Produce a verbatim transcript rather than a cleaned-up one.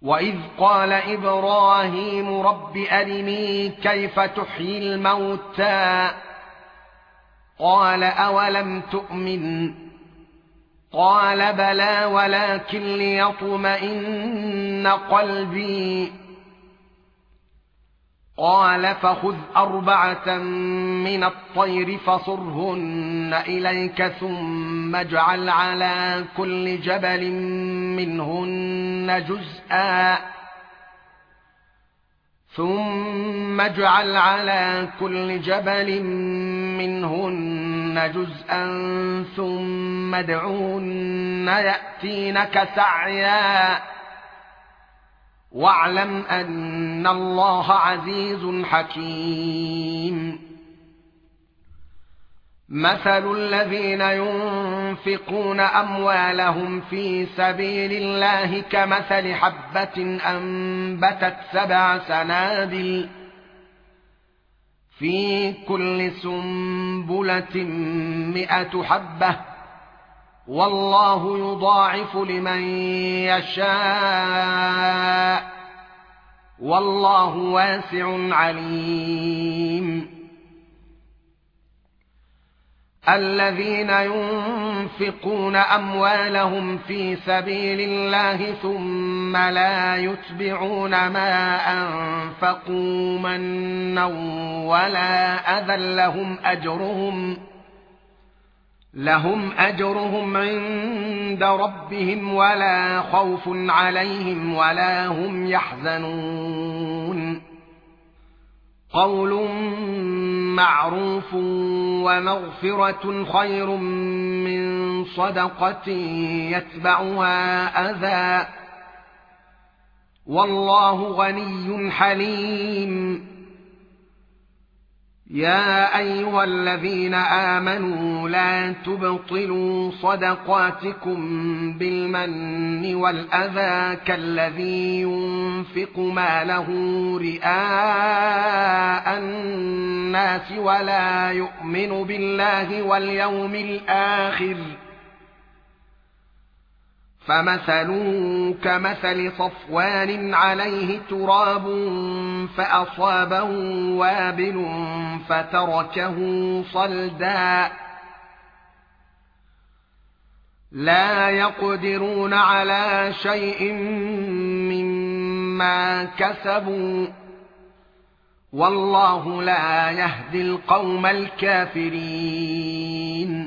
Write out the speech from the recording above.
وَإِذْ قَالَ إِبْرَاهِيمُ رَبِّ أَرِنِي كَيْفَ تُحْيِي الْمَوْتَى قَالَ أَوَلَمْ تُؤْمِنْ قَالَ بَلَى وَلَكِنْ لِيَطْمَئِنَّ قَلْبِي قال فخذ أربعة من الطير فصرهن إليك ثم اجعل على كل جبل منهن جزءا ثم اجعل على كل جبل منهن جزءا ثم ادعهن يأتينك سعيا واعلم أن الله عزيز حكيم. مثل الذين ينفقون أموالهم في سبيل الله كمثل حبة أنبتت سبع سنابل في كل سنبلة مئة حبة والله يضاعف لمن يشاء والله واسع عليم. الذين ينفقون أموالهم في سبيل الله ثم لا يتبعون ما أنفقوا منا ولا أذى لهم أجرهم لهم أجرهم عند ربهم ولا خوف عليهم ولا هم يحزنون. قول معروف ومغفرة خير من صدقة يتبعها أذى والله غني حليم. يا أيها الذين آمنوا لا تبطلوا صدقاتكم بالمن والأذى كالذي ينفق ماله رئاء الناس ولا يؤمن بالله واليوم الآخر فمثله كمثل صفوان عليه تراب فأصابه وابل فتركه صلدا لا يقدرون على شيء مما كسبوا والله لا يهدي القوم الكافرين.